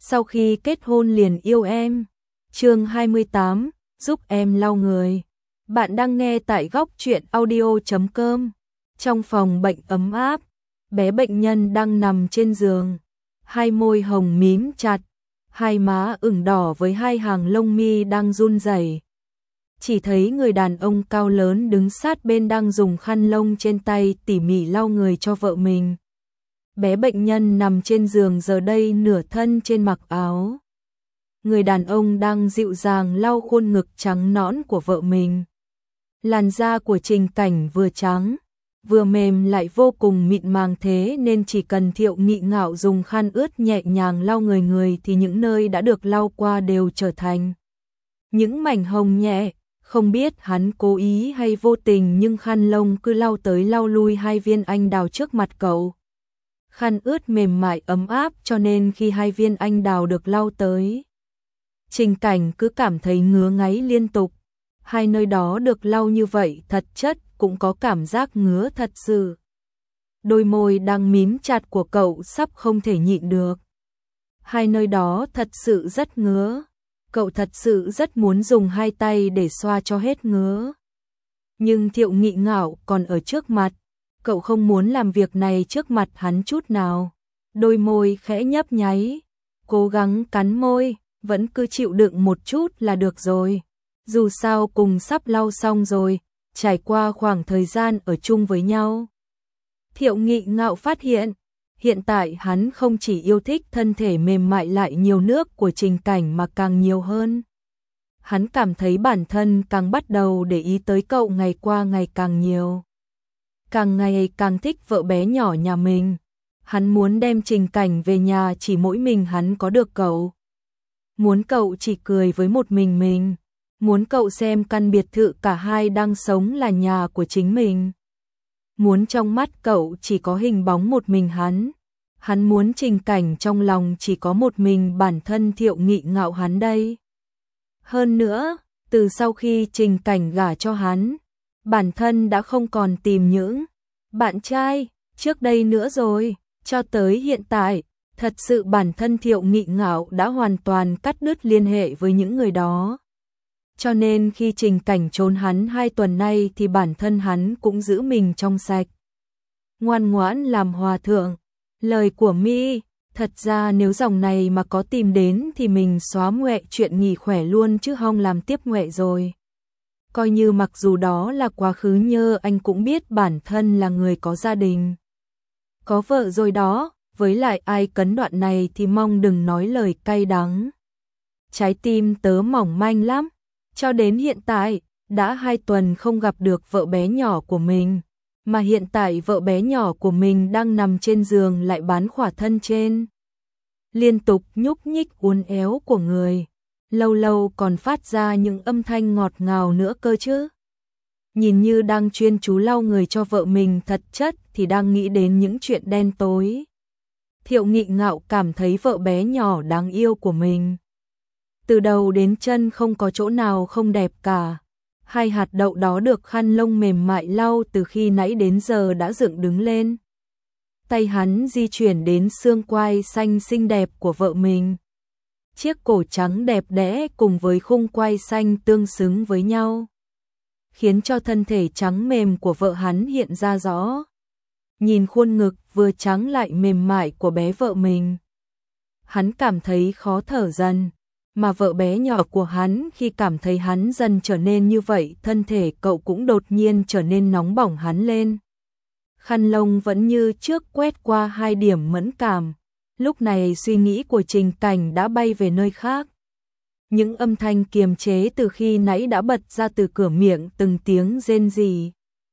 sau khi kết hôn liền yêu em. Chương 28, giúp em lau người. Bạn đang nghe tại góc truyện audio.com. Trong phòng bệnh ấm áp, bé bệnh nhân đang nằm trên giường, hai môi hồng mím chặt, hai má ửng đỏ với hai hàng lông mi đang run rẩy. Chỉ thấy người đàn ông cao lớn đứng sát bên đang dùng khăn lông trên tay tỉ mỉ lau người cho vợ mình. Bé bệnh nhân nằm trên giường giờ đây nửa thân trên mặc áo. Người đàn ông đang dịu dàng lau khuôn ngực trắng nõn của vợ mình. Làn da của Trình Cảnh vừa trắng, vừa mềm lại vô cùng mịn màng, thế nên chỉ cần Thiệu Nghị Ngạo dùng khăn ướt nhẹ nhàng lau người thì những nơi đã được lau qua đều trở thành những mảnh hồng nhẹ. Không biết hắn cố ý hay vô tình nhưng khăn lông cứ lau tới lau lui hai viên anh đào trước mặt cậu. Khăn ướt mềm mại ấm áp cho nên khi hai viên anh đào được lau tới, Trình Cảnh cứ cảm thấy ngứa ngáy liên tục. Hai nơi đó được lau như vậy thật chất cũng có cảm giác ngứa thật sự. Đôi môi đang mím chặt của cậu sắp không thể nhịn được. Hai nơi đó thật sự rất ngứa. Cậu thật sự rất muốn dùng hai tay để xoa cho hết ngứa. Nhưng Thiệu Nghị Ngạo còn ở trước mặt. Cậu không muốn làm việc này trước mặt hắn chút nào. Đôi môi khẽ nhấp nháy, cố gắng cắn môi, vẫn cứ chịu đựng một chút là được rồi. Dù sao cùng sắp lau xong rồi, trải qua khoảng thời gian ở chung với nhau. Thiệu Nghị Ngạo phát hiện tại hắn không chỉ yêu thích thân thể mềm mại lại nhiều nước của Trình Cảnh mà càng nhiều hơn. Hắn cảm thấy bản thân càng bắt đầu để ý tới cậu ngày qua ngày càng nhiều. Càng ngày càng thích vợ bé nhỏ nhà mình. Hắn muốn đem Trình Cảnh về nhà chỉ mỗi mình hắn có được cậu. Muốn cậu chỉ cười với một mình. Muốn cậu xem căn biệt thự cả hai đang sống là nhà của chính mình. Muốn trong mắt cậu chỉ có hình bóng một mình hắn. Hắn muốn Trình Cảnh trong lòng chỉ có một mình bản thân Thiệu Nghị Ngạo hắn đây. Hơn nữa, từ sau khi Trình Cảnh gả cho hắn, bản thân đã không còn tìm những bạn trai trước đây nữa rồi. Cho tới hiện tại, thật sự bản thân Thiệu Nghị Ngạo đã hoàn toàn cắt đứt liên hệ với những người đó. Cho nên khi Trình Cảnh trốn hắn 2 tuần nay thì bản thân hắn cũng giữ mình trong sạch. Ngoan ngoãn làm hòa thượng. Lời của Mi, thật ra nếu dòng này mà có tìm đến thì mình xóa ngoẹ chuyện nghỉ khỏe luôn chứ không làm tiếp ngoẹ rồi. Coi như mặc dù đó là quá khứ nhơ anh cũng biết bản thân là người có gia đình. Có vợ rồi đó, với lại ai cấn đoạn này thì mong đừng nói lời cay đắng. Trái tim tớ mỏng manh lắm. Cho đến hiện tại, đã 2 tuần không gặp được vợ bé nhỏ của mình. Mà hiện tại vợ bé nhỏ của mình đang nằm trên giường lại bán khỏa thân trên. Liên tục nhúc nhích uốn éo của người. Lâu lâu còn phát ra những âm thanh ngọt ngào nữa cơ chứ. Nhìn như đang chuyên chú lau người cho vợ mình, thật chất thì đang nghĩ đến những chuyện đen tối. Thiệu Nghị Ngạo cảm thấy vợ bé nhỏ đáng yêu của mình. Từ đầu đến chân không có chỗ nào không đẹp cả. Hai hạt đậu đó được khăn lông mềm mại lau từ khi nãy đến giờ đã dựng đứng lên. Tay hắn di chuyển đến xương quai xanh xinh đẹp của vợ mình. Chiếc cổ trắng đẹp đẽ cùng với khung quai xanh tương xứng với nhau, khiến cho thân thể trắng mềm của vợ hắn hiện ra rõ. Nhìn khuôn ngực vừa trắng lại mềm mại của bé vợ mình, hắn cảm thấy khó thở dần. Mà vợ bé nhỏ của hắn khi cảm thấy hắn dần trở nên như vậy, thân thể cậu cũng đột nhiên trở nên nóng bỏng hắn lên. Khăn lông vẫn như trước quét qua 2 điểm mẫn cảm. Lúc này suy nghĩ của Trình Cảnh đã bay về nơi khác. Những âm thanh kiềm chế từ khi nãy đã bật ra từ cửa miệng, từng tiếng rên rỉ.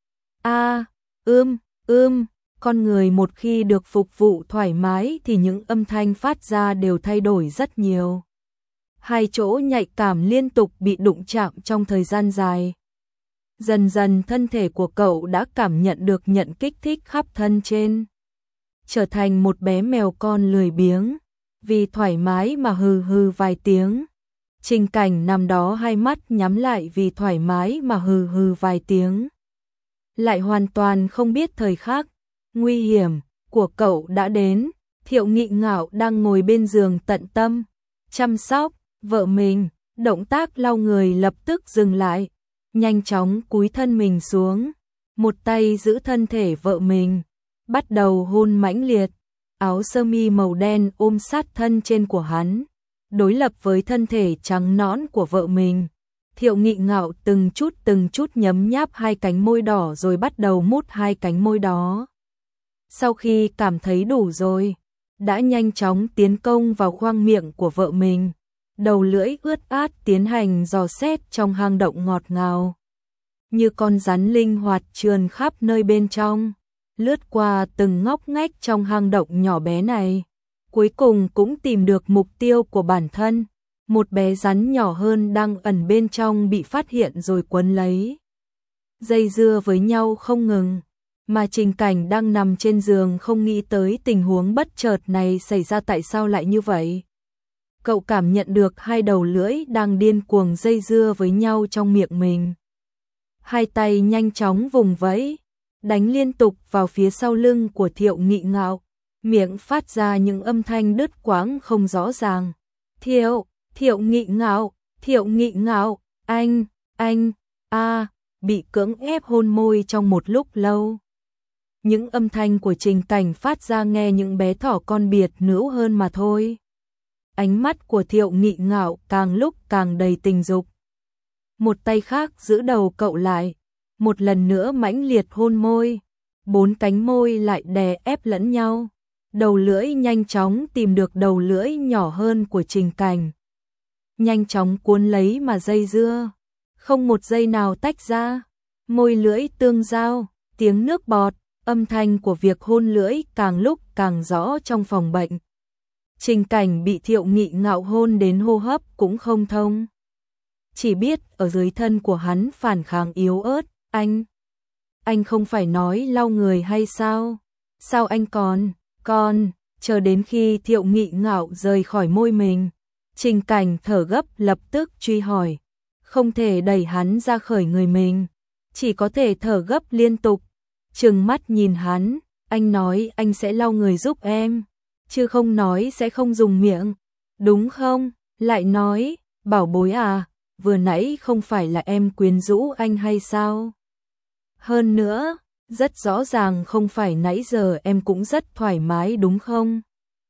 Con người một khi được phục vụ thoải mái thì những âm thanh phát ra đều thay đổi rất nhiều. 2 chỗ nhạy cảm liên tục bị đụng chạm trong thời gian dài. Dần dần thân thể của cậu đã cảm nhận được nhận kích thích khắp thân trên. Trở thành một bé mèo con lười biếng. Vì thoải mái mà hừ hừ vài tiếng. Trình Cảnh nằm đó hai mắt nhắm lại vì thoải mái mà hừ hừ vài tiếng. Lại hoàn toàn không biết thời khắc nguy hiểm của cậu đã đến. Thiệu Nghị Ngạo đang ngồi bên giường tận tâm chăm sóc vợ mình, động tác lau người lập tức dừng lại, nhanh chóng cúi thân mình xuống, một tay giữ thân thể vợ mình, bắt đầu hôn mãnh liệt, áo sơ mi màu đen ôm sát thân trên của hắn, đối lập với thân thể trắng nõn của vợ mình. Thiệu Nghị Ngạo từng chút nhấm nháp hai cánh môi đỏ rồi bắt đầu mút hai cánh môi đó. Sau khi cảm thấy đủ rồi, đã nhanh chóng tiến công vào khoang miệng của vợ mình, đầu lưỡi ướt át tiến hành dò xét trong hang động ngọt ngào. Như con rắn linh hoạt trườn khắp nơi bên trong, lướt qua từng ngóc ngách trong hang động nhỏ bé này. Cuối cùng cũng tìm được mục tiêu của bản thân, một bé rắn nhỏ hơn đang ẩn bên trong bị phát hiện rồi quấn lấy. Dây dưa với nhau không ngừng, mà Trình Cảnh đang nằm trên giường không nghĩ tới tình huống bất chợt này xảy ra tại sao lại như vậy. Cậu cảm nhận được hai đầu lưỡi đang điên cuồng dây dưa với nhau trong miệng mình. Hai tay nhanh chóng vùng vẫy, đánh liên tục vào phía sau lưng của Thiệu Nghị Ngạo, miệng phát ra những âm thanh đứt quãng không rõ ràng. Thiệu Nghị Ngạo, anh, bị cưỡng ép hôn môi trong một lúc lâu. Những âm thanh của Trình Cảnh phát ra nghe những bé thỏ con biệt nữ hơn mà thôi. Ánh mắt của Thiệu Nghị Ngạo càng lúc càng đầy tình dục. Một tay khác giữ đầu cậu lại, một lần nữa mãnh liệt hôn môi, bốn cánh môi lại đè ép lẫn nhau. Đầu lưỡi nhanh chóng tìm được đầu lưỡi nhỏ hơn của Trình Cảnh. Nhanh chóng cuốn lấy mà dây dưa, không một giây nào tách ra. Môi lưỡi tương giao, tiếng nước bọt, âm thanh của việc hôn lưỡi càng lúc càng rõ trong phòng bệnh. Trình Cảnh bị Thiệu Nghị Ngạo hôn đến hô hấp cũng không thông. Chỉ biết ở dưới thân của hắn phản kháng yếu ớt. Anh không phải nói lau người hay sao? Sao anh còn, chờ đến khi Thiệu Nghị Ngạo rời khỏi môi mình. Trình Cảnh thở gấp lập tức truy hỏi. Không thể đẩy hắn ra khỏi người mình, chỉ có thể thở gấp liên tục. Trừng mắt nhìn hắn, anh nói anh sẽ lau người giúp em, chứ không nói sẽ không dùng miệng, đúng không? Lại nói, bảo bối à, vừa nãy không phải là em quyến rũ anh hay sao? Hơn nữa, rất rõ ràng không phải nãy giờ em cũng rất thoải mái đúng không?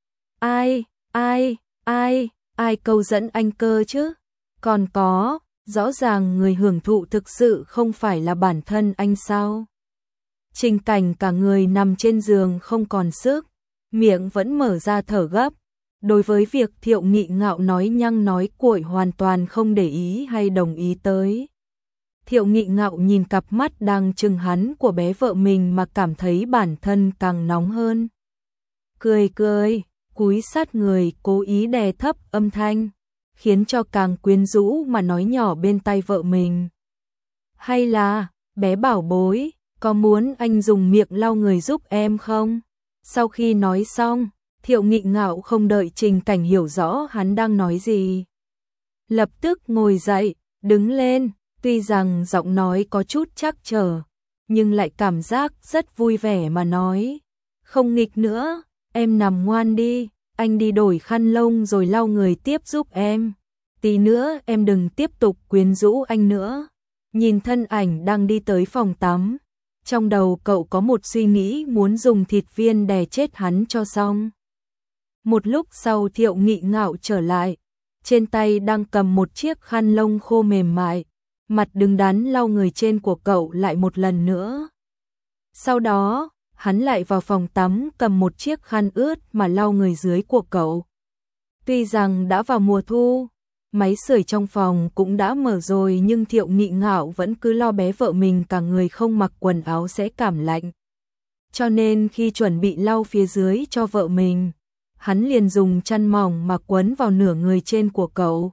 Ai câu dẫn anh cơ chứ? Còn có, rõ ràng người hưởng thụ thực sự không phải là bản thân anh sao? Trình Cảnh cả người nằm trên giường không còn sức, miệng vẫn mở ra thở gấp. Đối với việc Thiệu Nghị Ngạo nói nhăng nói cuội hoàn toàn không để ý hay đồng ý tới. Thiệu Nghị Ngạo nhìn cặp mắt đang trừng hắn của bé vợ mình mà cảm thấy bản thân càng nóng hơn. Cười, cúi sát người cố ý đè thấp âm thanh, khiến cho càng quyến rũ mà nói nhỏ bên tai vợ mình. Hay là, bé bảo bối, có muốn anh dùng miệng lau người giúp em không? Sau khi nói xong, Thiệu Nghị Ngạo không đợi Trình Cảnh hiểu rõ hắn đang nói gì. Lập tức ngồi dậy, đứng lên, tuy rằng giọng nói có chút trắc trở, nhưng lại cảm giác rất vui vẻ mà nói. Không nghịch nữa, em nằm ngoan đi, anh đi đổi khăn lông rồi lau người tiếp giúp em. Tí nữa em đừng tiếp tục quyến rũ anh nữa. Nhìn thân ảnh đang đi tới phòng tắm, trong đầu cậu có một suy nghĩ muốn dùng thịt viên đè chết hắn cho xong. Một lúc sau Thiệu Nghị Ngạo trở lại, trên tay đang cầm một chiếc khăn lông khô mềm mại, mặt đứng đắn lau người trên của cậu lại một lần nữa. Sau đó, hắn lại vào phòng tắm cầm một chiếc khăn ướt mà lau người dưới của cậu. Tuy rằng đã vào mùa thu, máy sưởi trong phòng cũng đã mở rồi nhưng Thiệu Nghị Ngạo vẫn cứ lo bé vợ mình cả người không mặc quần áo sẽ cảm lạnh. Cho nên khi chuẩn bị lau phía dưới cho vợ mình, hắn liền dùng chăn mỏng mà quấn vào nửa người trên của cậu.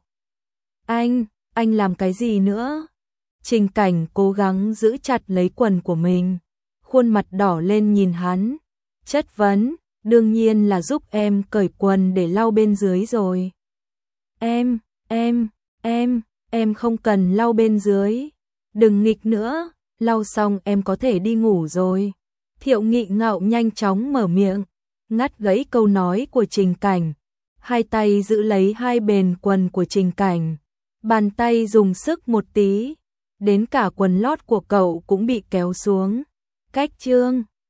Anh làm cái gì nữa? Trình Cảnh cố gắng giữ chặt lấy quần của mình, khuôn mặt đỏ lên nhìn hắn, chất vấn, đương nhiên là giúp em cởi quần để lau bên dưới rồi. Em không cần lau bên dưới, đừng nghịch nữa, lau xong em có thể đi ngủ rồi. Thiệu Nghị Ngạo nhanh chóng mở miệng, ngắt gãy câu nói của Trình Cảnh. Hai tay giữ lấy hai bên quần của Trình Cảnh, bàn tay dùng sức một tí, đến cả quần lót của cậu cũng bị kéo xuống. Cách chương